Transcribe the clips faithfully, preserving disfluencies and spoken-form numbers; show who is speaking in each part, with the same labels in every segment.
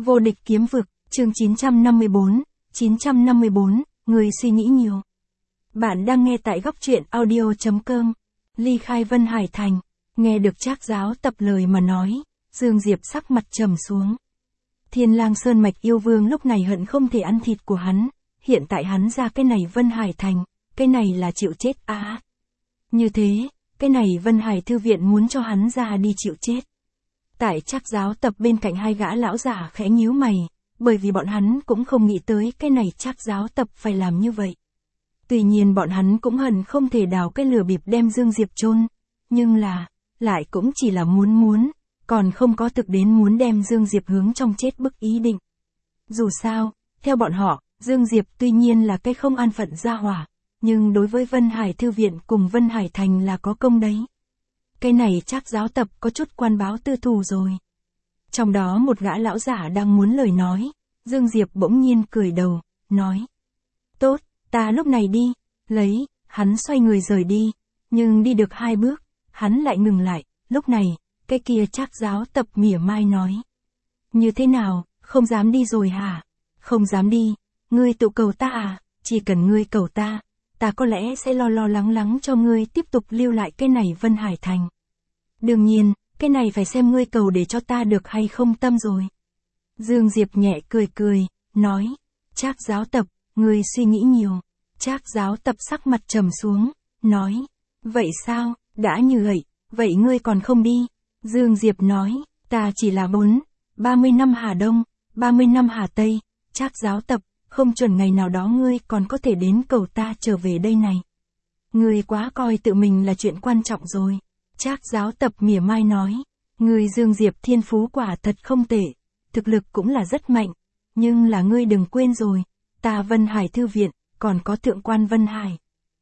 Speaker 1: Vô địch kiếm vực, chương chín trăm năm mươi bốn, chín trăm năm mươi bốn, người suy nghĩ nhiều. Bạn đang nghe tại góc truyện audio chấm com. Ly khai Vân Hải Thành, nghe được Trác Giáo Tập lời mà nói, Dương Diệp sắc mặt trầm xuống. Thiên Lang Sơn Mạch yêu vương lúc này hận không thể ăn thịt của hắn, hiện tại hắn ra cái này Vân Hải Thành, cái này là chịu chết á. Như thế, cái này Vân Hải Thư viện muốn cho hắn ra đi chịu chết. Tại Trác Giáo Tập bên cạnh hai gã lão giả khẽ nhíu mày, bởi vì bọn hắn cũng không nghĩ tới cái này Trác Giáo Tập phải làm như vậy. Tuy nhiên bọn hắn cũng hận không thể đào cái lửa bịp đem Dương Diệp chôn, nhưng là, lại cũng chỉ là muốn muốn, còn không có thực đến muốn đem Dương Diệp hướng trong chết bức ý định. Dù sao, theo bọn họ, Dương Diệp tuy nhiên là cái không an phận gia hỏa, nhưng đối với Vân Hải Thư viện cùng Vân Hải Thành là có công đấy. Cái này Trác Giáo Tập có chút quan báo tư thù rồi. Trong đó một gã lão giả đang muốn lời nói, Dương Diệp bỗng nhiên cười đầu, nói. Tốt, ta lúc này đi, lấy, hắn xoay người rời đi, nhưng đi được hai bước, hắn lại ngừng lại, lúc này, cái kia Trác Giáo Tập mỉa mai nói. Như thế nào, không dám đi rồi hả? Không dám đi, ngươi tự cầu ta à, chỉ cần ngươi cầu ta, ta có lẽ sẽ lo lo lắng lắng cho ngươi tiếp tục lưu lại cái này Vân Hải Thành. Đương nhiên, cái này phải xem ngươi cầu để cho ta được hay không tâm rồi. Dương Diệp nhẹ cười cười, nói, Trác Giáo Tập, ngươi suy nghĩ nhiều. Trác Giáo Tập sắc mặt trầm xuống, nói, vậy sao, đã như vậy, vậy ngươi còn không đi? Dương Diệp nói, ta chỉ là bốn, ba mươi năm Hà Đông, ba mươi năm Hà Tây, Trác Giáo Tập, không chuẩn ngày nào đó ngươi còn có thể đến cầu ta trở về đây này. Ngươi quá coi tự mình là chuyện quan trọng rồi. Trác Giáo Tập mỉa mai nói, ngươi Dương Diệp thiên phú quả thật không tệ, thực lực cũng là rất mạnh, nhưng là ngươi đừng quên rồi, ta Vân Hải Thư viện, còn có Thượng quan Vân Hải.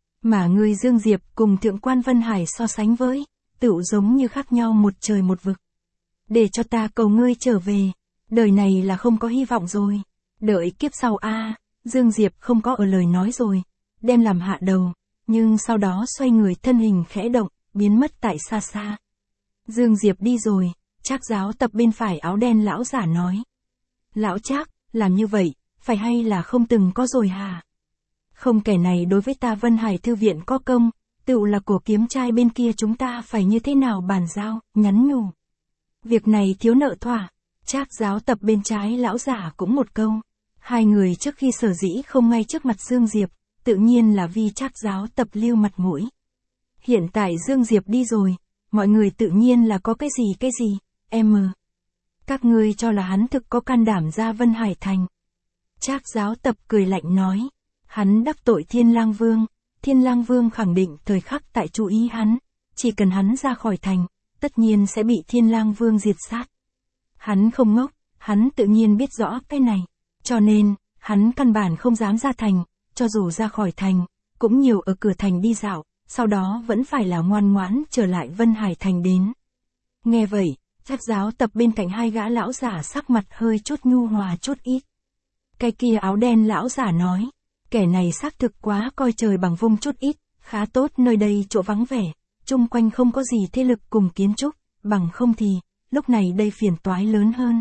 Speaker 1: Mà ngươi Dương Diệp cùng Thượng quan Vân Hải so sánh với, tựu giống như khác nhau một trời một vực. Để cho ta cầu ngươi trở về, đời này là không có hy vọng rồi. Đợi kiếp sau a à, Dương Diệp không có ở lời nói rồi, đem làm hạ đầu, nhưng sau đó xoay người thân hình khẽ động, biến mất tại xa xa. Dương Diệp đi rồi, Trác Giáo Tập bên phải áo đen lão giả nói. Lão Trác, làm như vậy, phải hay là không từng có rồi hả? Không, kẻ này đối với ta Vân Hải Thư viện có công, tựu là cổ kiếm trai bên kia chúng ta phải như thế nào bàn giao, nhắn nhủ. Việc này thiếu nợ thỏa. Trác Giáo Tập bên trái lão giả cũng một câu. Hai người trước khi sở dĩ không ngay trước mặt Dương Diệp, tự nhiên là vì Trác Giáo Tập lưu mặt mũi. Hiện tại Dương Diệp đi rồi, mọi người tự nhiên là có cái gì cái gì, em. Các ngươi cho là hắn thực có can đảm ra Vân Hải Thành. Trác Giáo Tập cười lạnh nói, hắn đắc tội Thiên Lang Vương, Thiên Lang Vương khẳng định thời khắc tại chú ý hắn, chỉ cần hắn ra khỏi thành, tất nhiên sẽ bị Thiên Lang Vương diệt sát. Hắn không ngốc, hắn tự nhiên biết rõ cái này, cho nên, hắn căn bản không dám ra thành, cho dù ra khỏi thành, cũng nhiều ở cửa thành đi dạo, sau đó vẫn phải là ngoan ngoãn trở lại Vân Hải Thành đến. Nghe vậy, Trác Giáo Tập bên cạnh hai gã lão giả sắc mặt hơi chút nhu hòa chút ít. Cái kia áo đen lão giả nói, kẻ này xác thực quá coi trời bằng vung chút ít, khá tốt nơi đây chỗ vắng vẻ, chung quanh không có gì thế lực cùng kiến trúc, bằng không thì, lúc này đây phiền toái lớn hơn.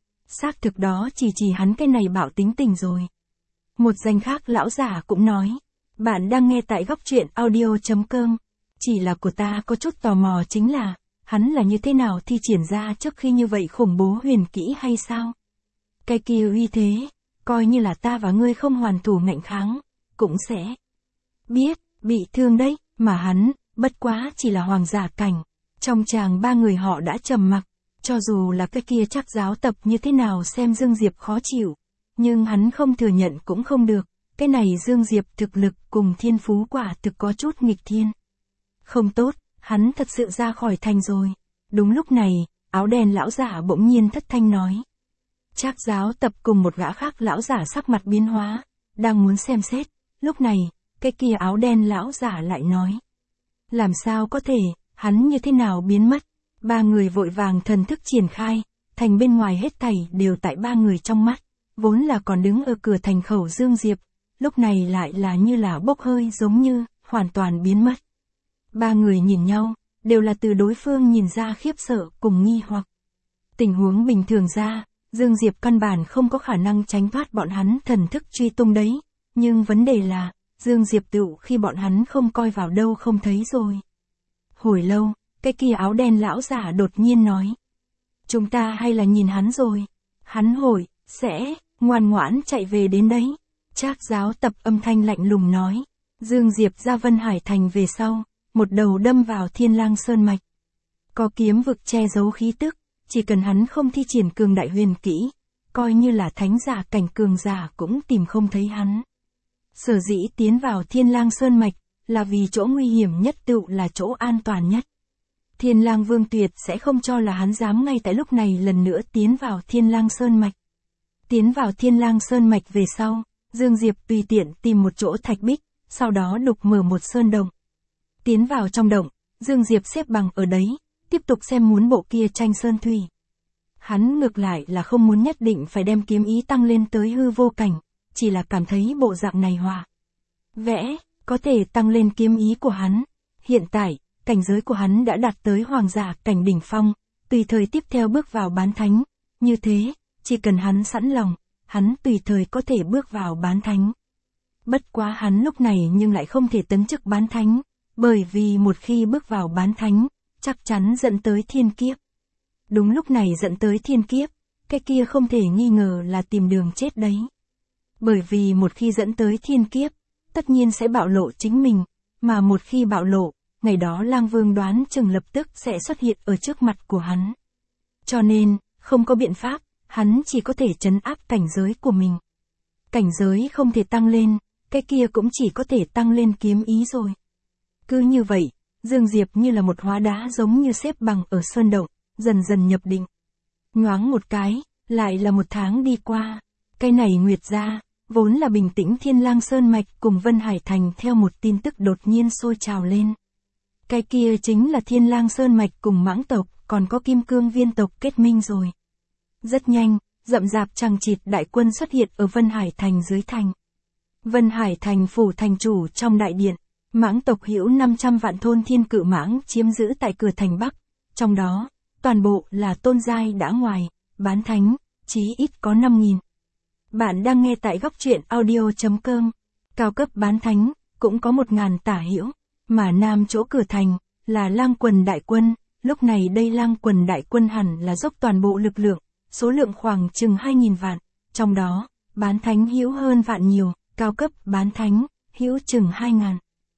Speaker 1: Xác thực đó chỉ chỉ hắn cái này bạo tính tình rồi. Một danh khác lão giả cũng nói, bạn đang nghe tại góc truyện audio chấm com, chỉ là của ta có chút tò mò chính là, hắn là như thế nào thi triển ra trước khi như vậy khủng bố huyền kỹ hay sao? Cái kia uy thế, coi như là ta và ngươi không hoàn thủ ngạnh kháng, cũng sẽ biết, bị thương đấy, mà hắn, bất quá chỉ là hoàng giả cảnh. Trong chàng ba người họ đã trầm mặc, cho dù là cái kia Trác Giáo Tập như thế nào xem Dương Diệp khó chịu, nhưng hắn không thừa nhận cũng không được, cái này Dương Diệp thực lực cùng thiên phú quả thực có chút nghịch thiên. Không tốt, hắn thật sự ra khỏi thành rồi. Đúng lúc này, áo đen lão giả bỗng nhiên thất thanh nói. Trác Giáo Tập cùng một gã khác lão giả sắc mặt biến hóa, đang muốn xem xét, lúc này, cái kia áo đen lão giả lại nói. Làm sao có thể, hắn như thế nào biến mất? Ba người vội vàng thần thức triển khai, thành bên ngoài hết thảy đều tại ba người trong mắt, vốn là còn đứng ở cửa thành khẩu Dương Diệp, lúc này lại là như là bốc hơi giống như, hoàn toàn biến mất. Ba người nhìn nhau, đều là từ đối phương nhìn ra khiếp sợ cùng nghi hoặc. Tình huống bình thường ra, Dương Diệp căn bản không có khả năng tránh thoát bọn hắn thần thức truy tung đấy, nhưng vấn đề là, Dương Diệp tựu khi bọn hắn không coi vào đâu không thấy rồi. Hồi lâu, cái kia áo đen lão giả đột nhiên nói. Chúng ta hay là nhìn hắn rồi. Hắn hồi, sẽ, ngoan ngoãn chạy về đến đấy. Trác giáo tập âm thanh lạnh lùng nói. Dương Diệp ra Vân Hải Thành về sau, một đầu đâm vào Thiên Lang Sơn Mạch. Có kiếm vực che giấu khí tức, chỉ cần hắn không thi triển cường đại huyền kỹ, coi như là thánh giả cảnh cường giả cũng tìm không thấy hắn. Sở dĩ tiến vào Thiên Lang Sơn Mạch, là vì chỗ nguy hiểm nhất tựu là chỗ an toàn nhất. Thiên Lang Vương tuyệt sẽ không cho là hắn dám ngay tại lúc này lần nữa tiến vào Thiên Lang Sơn Mạch. Tiến vào Thiên Lang Sơn Mạch về sau, Dương Diệp tùy tiện tìm một chỗ thạch bích, sau đó đục mở một sơn động. Tiến vào trong động, Dương Diệp xếp bằng ở đấy, tiếp tục xem muốn bộ kia tranh sơn thủy. Hắn ngược lại là không muốn nhất định phải đem kiếm ý tăng lên tới hư vô cảnh, chỉ là cảm thấy bộ dạng này hòa vẽ, có thể tăng lên kiếm ý của hắn. Hiện tại, cảnh giới của hắn đã đạt tới hoàng giả cảnh đỉnh phong, tùy thời tiếp theo bước vào bán thánh. Như thế, chỉ cần hắn sẵn lòng, hắn tùy thời có thể bước vào bán thánh. Bất quá hắn lúc này nhưng lại không thể tấn chức bán thánh, bởi vì một khi bước vào bán thánh, chắc chắn dẫn tới thiên kiếp. Đúng lúc này dẫn tới thiên kiếp, cái kia không thể nghi ngờ là tìm đường chết đấy. Bởi vì một khi dẫn tới thiên kiếp, tất nhiên sẽ bạo lộ chính mình, mà một khi bạo lộ, ngày đó Lang Vương đoán chừng lập tức sẽ xuất hiện ở trước mặt của hắn. Cho nên, không có biện pháp, hắn chỉ có thể trấn áp cảnh giới của mình. Cảnh giới không thể tăng lên, cái kia cũng chỉ có thể tăng lên kiếm ý rồi. Cứ như vậy, Dương Diệp như là một hóa đá giống như xếp bằng ở sơn động, dần dần nhập định. Nhoáng một cái, lại là một tháng đi qua. Cái này Nguyệt gia, vốn là bình tĩnh Thiên Lang Sơn Mạch cùng Vân Hải Thành theo một tin tức đột nhiên sôi trào lên. Cái kia chính là Thiên Lang Sơn Mạch cùng Mãng tộc, còn có Kim Cương Viên tộc kết minh rồi. Rất nhanh, rậm rạp chằng chịt đại quân xuất hiện ở Vân Hải Thành dưới thành. Vân Hải Thành phủ thành chủ trong đại điện, Mãng tộc hữu năm trăm vạn thôn thiên cự mãng chiếm giữ tại cửa thành Bắc, trong đó, toàn bộ là tôn giai đã ngoài, bán thánh, chí ít có năm nghìn. Bạn đang nghe tại góc truyện audio chấm com, cao cấp bán thánh, cũng có một ngàn tả hữu, mà nam chỗ cửa thành, là Lang quần đại quân, lúc này đây Lang quần đại quân hẳn là dốc toàn bộ lực lượng, số lượng khoảng chừng hai nghìn vạn, trong đó, bán thánh hữu hơn vạn nhiều, cao cấp bán thánh, hữu chừng hai ngàn.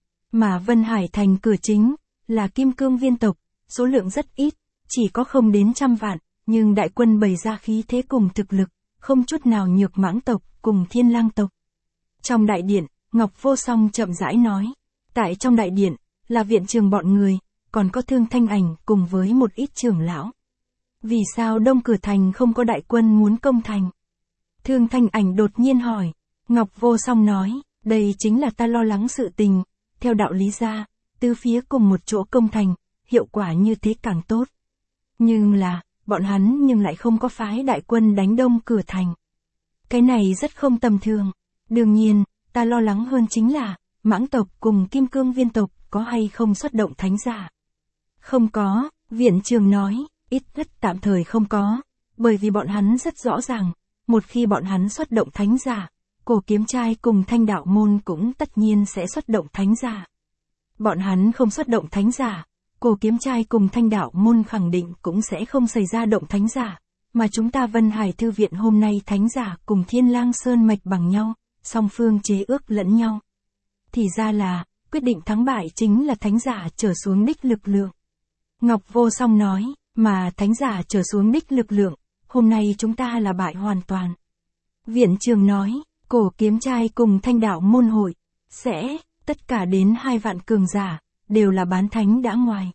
Speaker 1: Mà Vân Hải Thành cửa chính, là Kim Cương Viên tộc, số lượng rất ít, chỉ có không đến trăm vạn, nhưng đại quân bày ra khí thế cùng thực lực, không chút nào nhược Mãng tộc cùng Thiên Lang tộc. Trong đại điện, Ngọc Vô Song chậm rãi nói, tại trong đại điện, là viện trường bọn người, còn có Thương Thanh Ảnh cùng với một ít trưởng lão. Vì sao đông cửa thành không có đại quân muốn công thành? Thương Thanh Ảnh đột nhiên hỏi. Ngọc Vô Song nói, đây chính là ta lo lắng sự tình, theo đạo lý ra, tứ phía cùng một chỗ công thành, hiệu quả như thế càng tốt. Nhưng là, bọn hắn nhưng lại không có phái đại quân đánh đông cửa thành. Cái này rất không tầm thường. Đương nhiên, ta lo lắng hơn chính là, Mãng tộc cùng Kim Cương Viên tộc có hay không xuất động thánh giả. Không có, viện trường nói, ít nhất tạm thời không có, bởi vì bọn hắn rất rõ ràng, một khi bọn hắn xuất động thánh giả, Cổ Kiếm Trai cùng Thanh Đạo Môn cũng tất nhiên sẽ xuất động thánh giả. Bọn hắn không xuất động thánh giả, Cổ Kiếm Trai cùng Thanh Đạo Môn khẳng định cũng sẽ không xảy ra động thánh giả, mà chúng ta Vân Hải Thư viện hôm nay thánh giả cùng Thiên Lang Sơn Mạch bằng nhau, song phương chế ước lẫn nhau. Thì ra là, quyết định thắng bại chính là thánh giả trở xuống đích lực lượng. Ngọc Vô Song nói, mà thánh giả trở xuống đích lực lượng, hôm nay chúng ta là bại hoàn toàn. Viện trường nói, Cổ Kiếm Trai cùng Thanh Đạo Môn hội, sẽ, tất cả đến hai vạn cường giả, đều là bán thánh đã ngoài.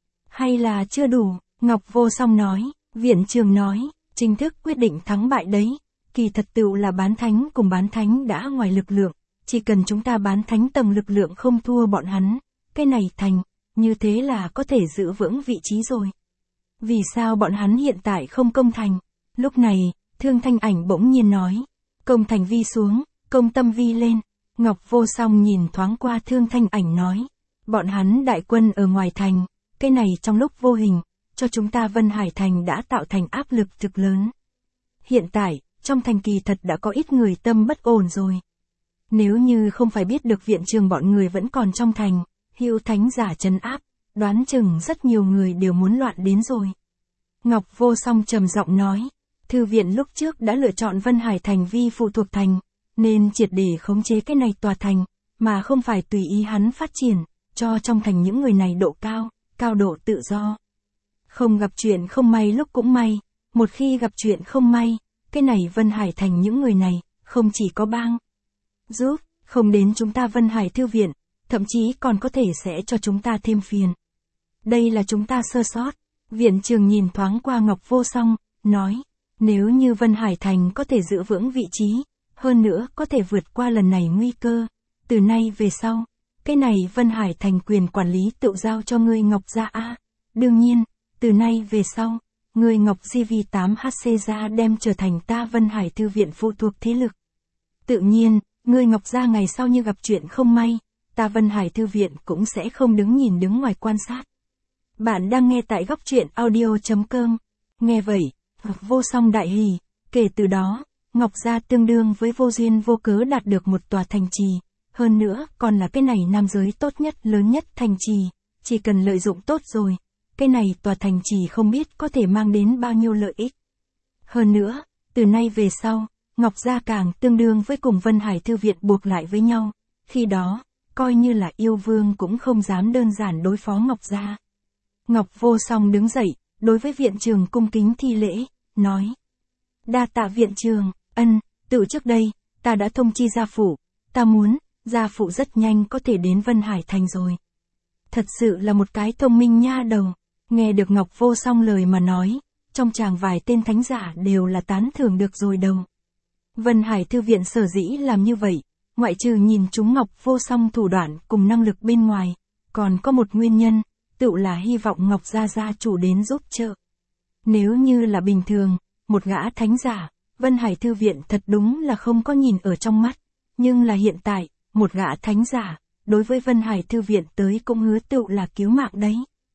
Speaker 1: Hay là chưa đủ, Ngọc Vô Song nói, viện trường nói, chính thức quyết định thắng bại đấy, kỳ thật tựu là bán thánh cùng bán thánh đã ngoài lực lượng, chỉ cần chúng ta bán thánh tầng lực lượng không thua bọn hắn, cái này thành, như thế là có thể giữ vững vị trí rồi. Vì sao bọn hắn hiện tại không công thành? Lúc này, Thương Thanh Ảnh bỗng nhiên nói, công thành vi xuống, công tâm vi lên. Ngọc Vô Song nhìn thoáng qua Thương Thanh Ảnh nói, bọn hắn đại quân ở ngoài thành, cái này trong lúc vô hình, cho chúng ta Vân Hải Thành đã tạo thành áp lực thực lớn. hiện tại, trong thành kỳ thật đã có ít người tâm bất ổn rồi. Nếu như không phải biết được viện trường bọn người vẫn còn trong thành, hữu thánh giả trấn áp, đoán chừng rất nhiều người đều muốn loạn đến rồi. Ngọc Vô Song trầm giọng nói, thư viện lúc trước đã lựa chọn Vân Hải thành vi phụ thuộc thành, nên triệt để khống chế cái này tòa thành, mà không phải tùy ý hắn phát triển, cho trong thành những người này độ cao, cao độ tự do. Không gặp chuyện không may lúc cũng may, một khi gặp chuyện không may, cái này Vân Hải thành những người này, không chỉ có bang giúp, không đến chúng ta Vân Hải thư viện, thậm chí còn có thể sẽ cho chúng ta thêm phiền. Đây là chúng ta sơ sót. Viện trường nhìn thoáng qua Ngọc Vô Song, nói, nếu như Vân Hải thành có thể giữ vững vị trí, hơn nữa có thể vượt qua lần này nguy cơ, từ nay về sau, cái này Vân Hải thành quyền quản lý tự giao cho ngươi Ngọc gia a. Đương nhiên, từ nay về sau, ngươi Ngọc Di Vi tám H C gia đem trở thành ta Vân Hải thư viện phụ thuộc thế lực. Tự nhiên, ngươi Ngọc gia ngày sau như gặp chuyện không may, ta Vân Hải thư viện cũng sẽ không đứng nhìn đứng ngoài quan sát. Bạn đang nghe tại góc truyện audio chấm com. Nghe vậy, Vô Song đại hỉ, kể từ đó, Ngọc gia tương đương với vô duyên vô cớ đạt được một tòa thành trì, hơn nữa còn là cái này nam giới tốt nhất lớn nhất thành trì, chỉ cần lợi dụng tốt rồi, cái này tòa thành trì không biết có thể mang đến bao nhiêu lợi ích. Hơn nữa, từ nay về sau, Ngọc gia càng tương đương với cùng Vân Hải thư viện buộc lại với nhau, khi đó, coi như là yêu vương cũng không dám đơn giản đối phó Ngọc gia. Ngọc Vô Song đứng dậy, đối với viện trường cung kính thi lễ, nói. Đa tạ viện trường, ân, tự trước đây, ta đã thông chi gia phụ, ta muốn, gia phụ rất nhanh có thể đến Vân Hải thành rồi. Thật sự là một cái thông minh nha đầu, nghe được Ngọc Vô Song lời mà nói, trong chàng vài tên thánh giả đều là tán thưởng được rồi đầu. Vân Hải thư viện sở dĩ làm như vậy, ngoại trừ nhìn chúng Ngọc Vô Song thủ đoạn cùng năng lực bên ngoài, còn có một nguyên nhân, tự là hy vọng Ngọc gia gia chủ đến giúp trợ. Nếu như là bình thường, một gã thánh giả, Vân Hải thư viện thật đúng là không có nhìn ở trong mắt, nhưng là hiện tại, một gã thánh giả, đối với Vân Hải thư viện tới cũng hứa tự là cứu mạng đấy.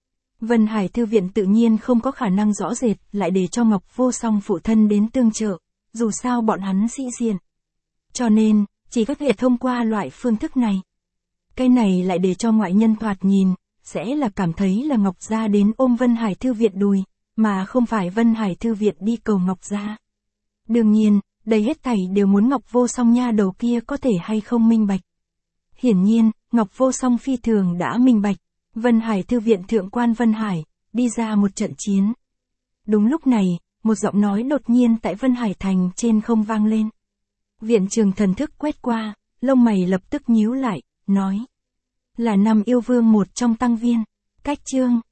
Speaker 1: Vân Hải thư viện tự nhiên không có khả năng rõ rệt lại để cho Ngọc Vô Song phụ thân đến tương trợ, dù sao bọn hắn sĩ diện. Cho nên, chỉ có thể thông qua loại phương thức này. Cái này lại để cho ngoại nhân thoạt nhìn, sẽ là cảm thấy là Ngọc gia đến ôm Vân Hải thư viện đùi, mà không phải Vân Hải thư viện đi cầu Ngọc gia. Đương nhiên, đây hết thảy đều muốn Ngọc Vô Song nha đầu kia có thể hay không minh bạch. Hiển nhiên, Ngọc Vô Song phi thường đã minh bạch, Vân Hải thư viện thượng quan Vân Hải, đi ra một trận chiến. Đúng lúc này, một giọng nói đột nhiên tại Vân Hải thành trên không vang lên. Viện trường thần thức quét qua, lông mày lập tức nhíu lại, nói. Là năm yêu vương một trong tăng viên, cách chương.